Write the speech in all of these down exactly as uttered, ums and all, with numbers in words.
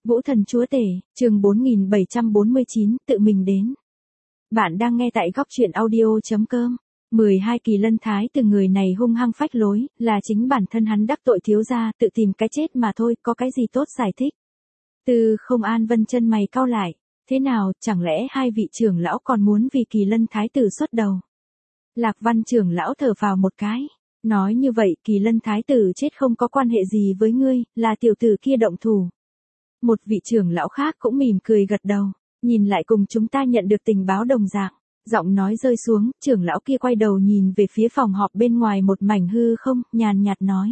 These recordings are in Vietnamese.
Vũ Thần Chúa Tể, chương bốn nghìn bảy trăm bốn mươi chín, tự mình đến. Bạn đang nghe tại góc truyện audio.com. mười hai Kỳ Lân Thái Tử người này hung hăng phách lối, là chính bản thân hắn đắc tội thiếu gia, tự tìm cái chết mà thôi, có cái gì tốt giải thích. Từ Không An Vân chân mày cau lại, thế nào, chẳng lẽ hai vị trưởng lão còn muốn vì Kỳ Lân Thái Tử xuất đầu? Lạc Văn trưởng lão thở phào một cái, nói như vậy Kỳ Lân Thái Tử chết không có quan hệ gì với ngươi, là tiểu tử kia động thủ. Một vị trưởng lão khác cũng mỉm cười gật đầu, nhìn lại cùng chúng ta nhận được tình báo đồng dạng. Giọng nói rơi xuống, trưởng lão kia quay đầu nhìn về phía phòng họp bên ngoài một mảnh hư không, nhàn nhạt nói.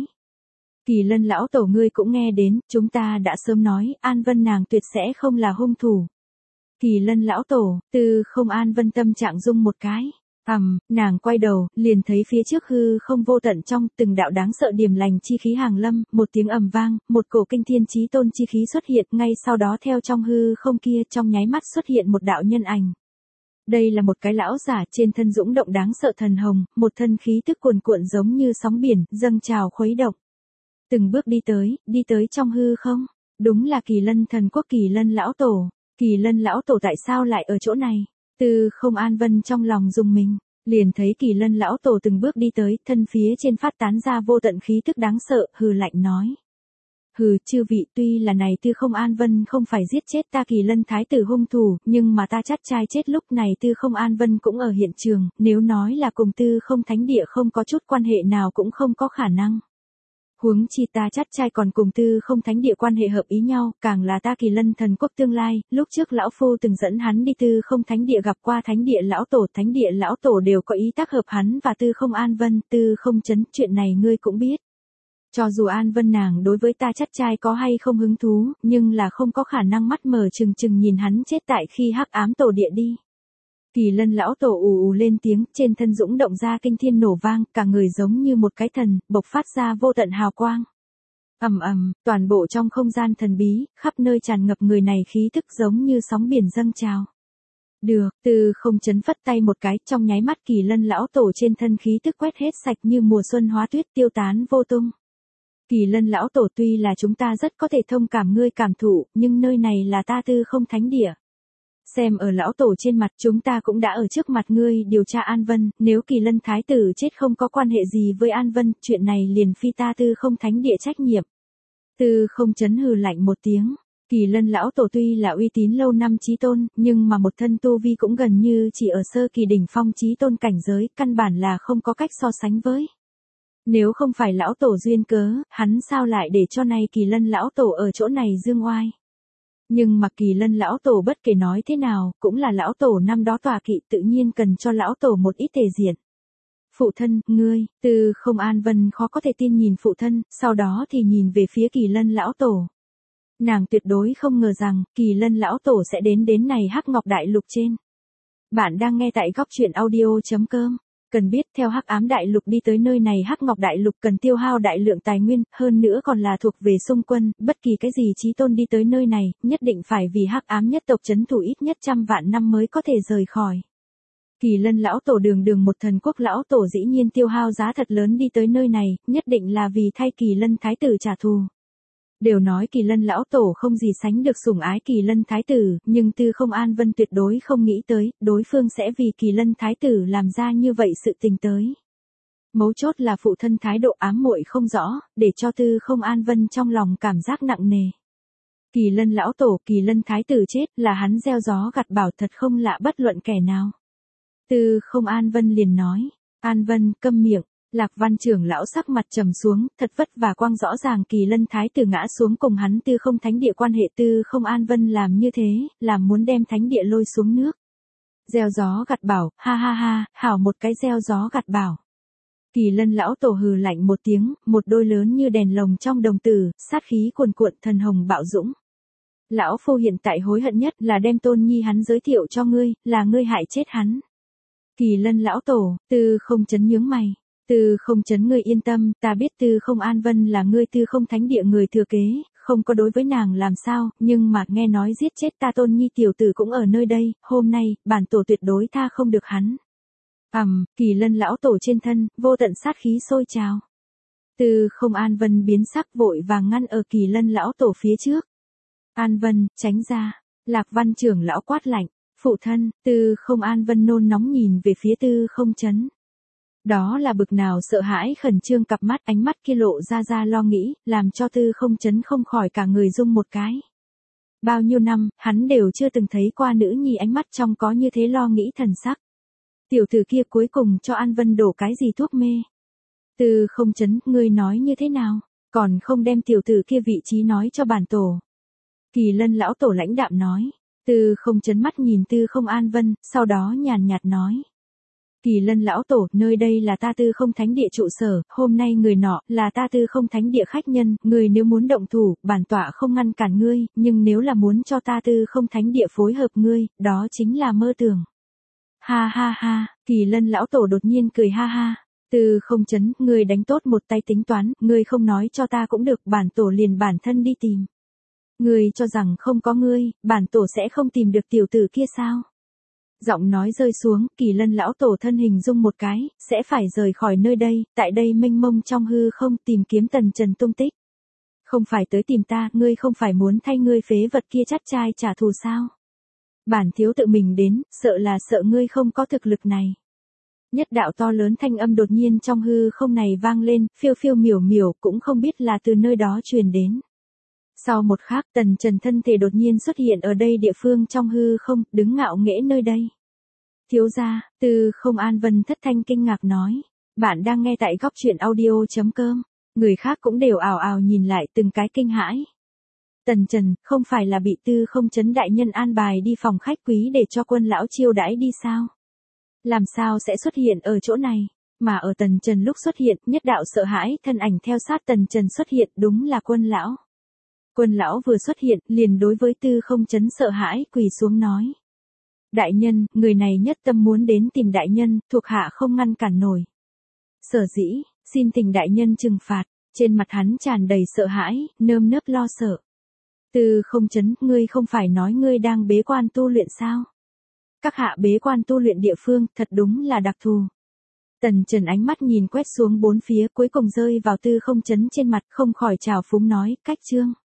Kỳ Lân lão tổ ngươi cũng nghe đến, chúng ta đã sớm nói, An Vân nàng tuyệt sẽ không là hung thủ. Kỳ Lân lão tổ, Từ Không An Vân tâm trạng rung một cái. Ầm, um, nàng quay đầu, liền thấy phía trước hư không vô tận trong, từng đạo đáng sợ điềm lành chi khí hàng lâm, một tiếng ầm vang, một cổ kinh thiên chí tôn chi khí xuất hiện, ngay sau đó theo trong hư không kia, trong nháy mắt xuất hiện một đạo nhân ảnh. Đây là một cái lão giả trên thân dũng động đáng sợ thần hồng, một thân khí tức cuồn cuộn giống như sóng biển, dâng trào khuấy động. Từng bước đi tới, đi tới trong hư không, đúng là Kỳ Lân thần quốc Kỳ Lân lão tổ. Kỳ Lân lão tổ tại sao lại ở chỗ này? Từ Không An Vân trong lòng rùng mình, liền thấy Kỳ Lân lão tổ từng bước đi tới, thân phía trên phát tán ra vô tận khí tức đáng sợ, hừ lạnh nói. Hừ, chư vị, tuy là này Tư Không An Vân không phải giết chết ta Kỳ Lân Thái Tử hung thủ, nhưng mà ta chắt trai chết lúc này Tư Không An Vân cũng ở hiện trường, nếu nói là cùng Tư Không Thánh Địa không có chút quan hệ nào cũng không có khả năng. Huống chi ta chắt trai còn cùng Tư Không Thánh Địa quan hệ hợp ý nhau, càng là ta Kỳ Lân thần quốc tương lai, lúc trước lão phu từng dẫn hắn đi Tư Không Thánh Địa gặp qua Thánh Địa lão tổ, Thánh Địa lão tổ đều có ý tác hợp hắn và Tư Không An Vân, Tư Không Chấn, chuyện này ngươi cũng biết. Cho dù An Vân nàng đối với ta chắt trai có hay không hứng thú, nhưng là không có khả năng mắt mở trừng trừng nhìn hắn chết tại khi hắc ám tổ địa đi. Kỳ Lân lão tổ ù ù lên tiếng, trên thân dũng động ra kinh thiên nổ vang, cả người giống như một cái thần, bộc phát ra vô tận hào quang. Ầm ầm, toàn bộ trong không gian thần bí, khắp nơi tràn ngập người này khí tức giống như sóng biển dâng trào. Được, Từ Không Chấn phất tay một cái, trong nháy mắt Kỳ Lân lão tổ trên thân khí tức quét hết sạch như mùa xuân hóa tuyết tiêu tán vô tung. Kỳ Lân lão tổ, tuy là chúng ta rất có thể thông cảm ngươi cảm thụ, nhưng nơi này là ta Tư Không Thánh Địa. Xem ở lão tổ trên mặt, chúng ta cũng đã ở trước mặt ngươi điều tra An Vân, nếu Kỳ Lân Thái Tử chết không có quan hệ gì với An Vân, chuyện này liền phi ta Tư Không Thánh Địa trách nhiệm. Tư Không Chấn hừ lạnh một tiếng. Kỳ Lân lão tổ tuy là uy tín lâu năm chí tôn, nhưng mà một thân tu vi cũng gần như chỉ ở sơ kỳ đỉnh phong chí tôn cảnh giới, căn bản là không có cách so sánh với. Nếu không phải lão tổ duyên cớ, hắn sao lại để cho này Kỳ Lân lão tổ ở chỗ này dương oai. Nhưng mà Kỳ Lân lão tổ bất kể nói thế nào, cũng là lão tổ năm đó tòa kỵ, tự nhiên cần cho lão tổ một ít thể diện. Phụ thân, ngươi, Từ Không An Vân khó có thể tin nhìn phụ thân, sau đó thì nhìn về phía Kỳ Lân lão tổ. Nàng tuyệt đối không ngờ rằng, Kỳ Lân lão tổ sẽ đến đến này Hắc Ngọc Đại Lục trên. Bạn đang nghe tại góc truyện audio.com. Cần biết theo Hắc Ám Đại Lục đi tới nơi này Hắc Ngọc Đại Lục cần tiêu hao đại lượng tài nguyên, hơn nữa còn là thuộc về xung quân, bất kỳ cái gì chí tôn đi tới nơi này, nhất định phải vì Hắc Ám nhất tộc trấn thủ ít nhất trăm vạn năm mới có thể rời khỏi. Kỳ Lân lão tổ đường đường một thần quốc lão tổ dĩ nhiên tiêu hao giá thật lớn đi tới nơi này, nhất định là vì thay Kỳ Lân Thái Tử trả thù. Đều nói Kỳ Lân lão tổ không gì sánh được sủng ái Kỳ Lân Thái Tử, nhưng Tư Không An Vân tuyệt đối không nghĩ tới, đối phương sẽ vì Kỳ Lân Thái Tử làm ra như vậy sự tình tới. Mấu chốt là phụ thân thái độ ám muội không rõ, để cho Tư Không An Vân trong lòng cảm giác nặng nề. Kỳ Lân lão tổ, Kỳ Lân Thái Tử chết là hắn gieo gió gặt bão, thật không lạ bất luận kẻ nào. Tư Không An Vân liền nói, An Vân, câm miệng. Lạc Văn trưởng lão sắc mặt trầm xuống, thật vất vả quang rõ ràng Kỳ Lân Thái Tử ngã xuống cùng hắn Tư Không Thánh Địa quan hệ, Tư Không An Vân làm như thế, làm muốn đem Thánh Địa lôi xuống nước. Gieo gió gặt bão, ha ha ha, hảo một cái gieo gió gặt bão. Kỳ Lân lão tổ hừ lạnh một tiếng, một đôi lớn như đèn lồng trong đồng tử, sát khí cuồn cuộn, thần hồng bạo dũng. Lão phu hiện tại hối hận nhất là đem Tôn Nhi hắn giới thiệu cho ngươi, là ngươi hại chết hắn. Kỳ Lân lão tổ, Tư Không Chấn nhướng mày. Tư Không Chấn, ngươi yên tâm, ta biết Tư Không An Vân là ngươi Tư Không Thánh Địa người thừa kế, không có đối với nàng làm sao, nhưng mà nghe nói giết chết ta Tôn Nhi tiểu tử cũng ở nơi đây, hôm nay, bản tổ tuyệt đối tha không được hắn. Ầm, um, Kỳ Lân lão tổ trên thân, vô tận sát khí sôi trào. Tư Không An Vân biến sắc vội vàng ngăn ở Kỳ Lân lão tổ phía trước. An Vân, tránh ra. Lạc Văn trưởng lão quát lạnh. Phụ thân, Tư Không An Vân nôn nóng nhìn về phía Tư Không Chấn. Đó là bực nào sợ hãi khẩn trương cặp mắt, ánh mắt kia lộ ra ra lo nghĩ, làm cho Tư Không Chấn không khỏi cả người rung một cái. Bao nhiêu năm, hắn đều chưa từng thấy qua nữ nhi ánh mắt trong có như thế lo nghĩ thần sắc. Tiểu tử kia cuối cùng cho An Vân đổ cái gì thuốc mê? Tư Không Chấn, ngươi nói như thế nào? Còn không đem tiểu tử kia vị trí nói cho bản tổ. Kỳ Lân lão tổ lãnh đạm nói. Tư Không Chấn mắt nhìn Tư Không An Vân, sau đó nhàn nhạt nói. Kỳ Lân lão tổ, nơi đây là ta Tư Không Thánh địa trụ sở, hôm nay người nọ là ta Tư Không Thánh địa khách nhân, người nếu muốn động thủ, bản tọa không ngăn cản ngươi, nhưng nếu là muốn cho ta Tư Không Thánh địa phối hợp ngươi, đó chính là mơ tưởng. Ha ha ha, Kỳ Lân lão tổ đột nhiên cười ha ha. Tư Không Chấn, ngươi đánh tốt một tay tính toán, ngươi không nói cho ta cũng được, bản tổ liền bản thân đi tìm. Ngươi cho rằng không có ngươi, bản tổ sẽ không tìm được tiểu tử kia sao? Giọng nói rơi xuống, Kỳ Lân lão tổ thân hình rung một cái, sẽ phải rời khỏi nơi đây, tại đây mênh mông trong hư không tìm kiếm Tần Trần tung tích. Không phải tới tìm ta, ngươi không phải muốn thay ngươi phế vật kia chắt trai trả thù sao? Bản thiếu tự mình đến, sợ là sợ ngươi không có thực lực này. Nhất đạo to lớn thanh âm đột nhiên trong hư không này vang lên, phiêu phiêu miểu miểu cũng không biết là từ nơi đó truyền đến. Sau một khắc, Tần Trần thân thể đột nhiên xuất hiện ở đây địa phương trong hư không, đứng ngạo nghễ nơi đây. Thiếu gia, Tư Không An Vân thất thanh kinh ngạc nói. Bạn đang nghe tại góc truyện audio chấm com. Người khác cũng đều ào ào nhìn lại từng cái kinh hãi. Tần Trần, không phải là bị Tư Không Chấn đại nhân an bài đi phòng khách quý để cho quân lão chiêu đãi đi sao? Làm sao sẽ xuất hiện ở chỗ này? Mà ở Tần Trần lúc xuất hiện, nhất đạo sợ hãi, thân ảnh theo sát Tần Trần xuất hiện, đúng là quân lão. Quân lão vừa xuất hiện, liền đối với Tư Không Chấn sợ hãi, quỳ xuống nói. Đại nhân, người này nhất tâm muốn đến tìm đại nhân, thuộc hạ không ngăn cản nổi. Sở dĩ, xin thỉnh đại nhân trừng phạt, trên mặt hắn tràn đầy sợ hãi, nơm nớp lo sợ. Tư Không Chấn, ngươi không phải nói ngươi đang bế quan tu luyện sao? Các hạ bế quan tu luyện địa phương, thật đúng là đặc thù. Tần Trần ánh mắt nhìn quét xuống bốn phía, cuối cùng rơi vào Tư Không Chấn trên mặt, không khỏi trào phúng nói, cách chương.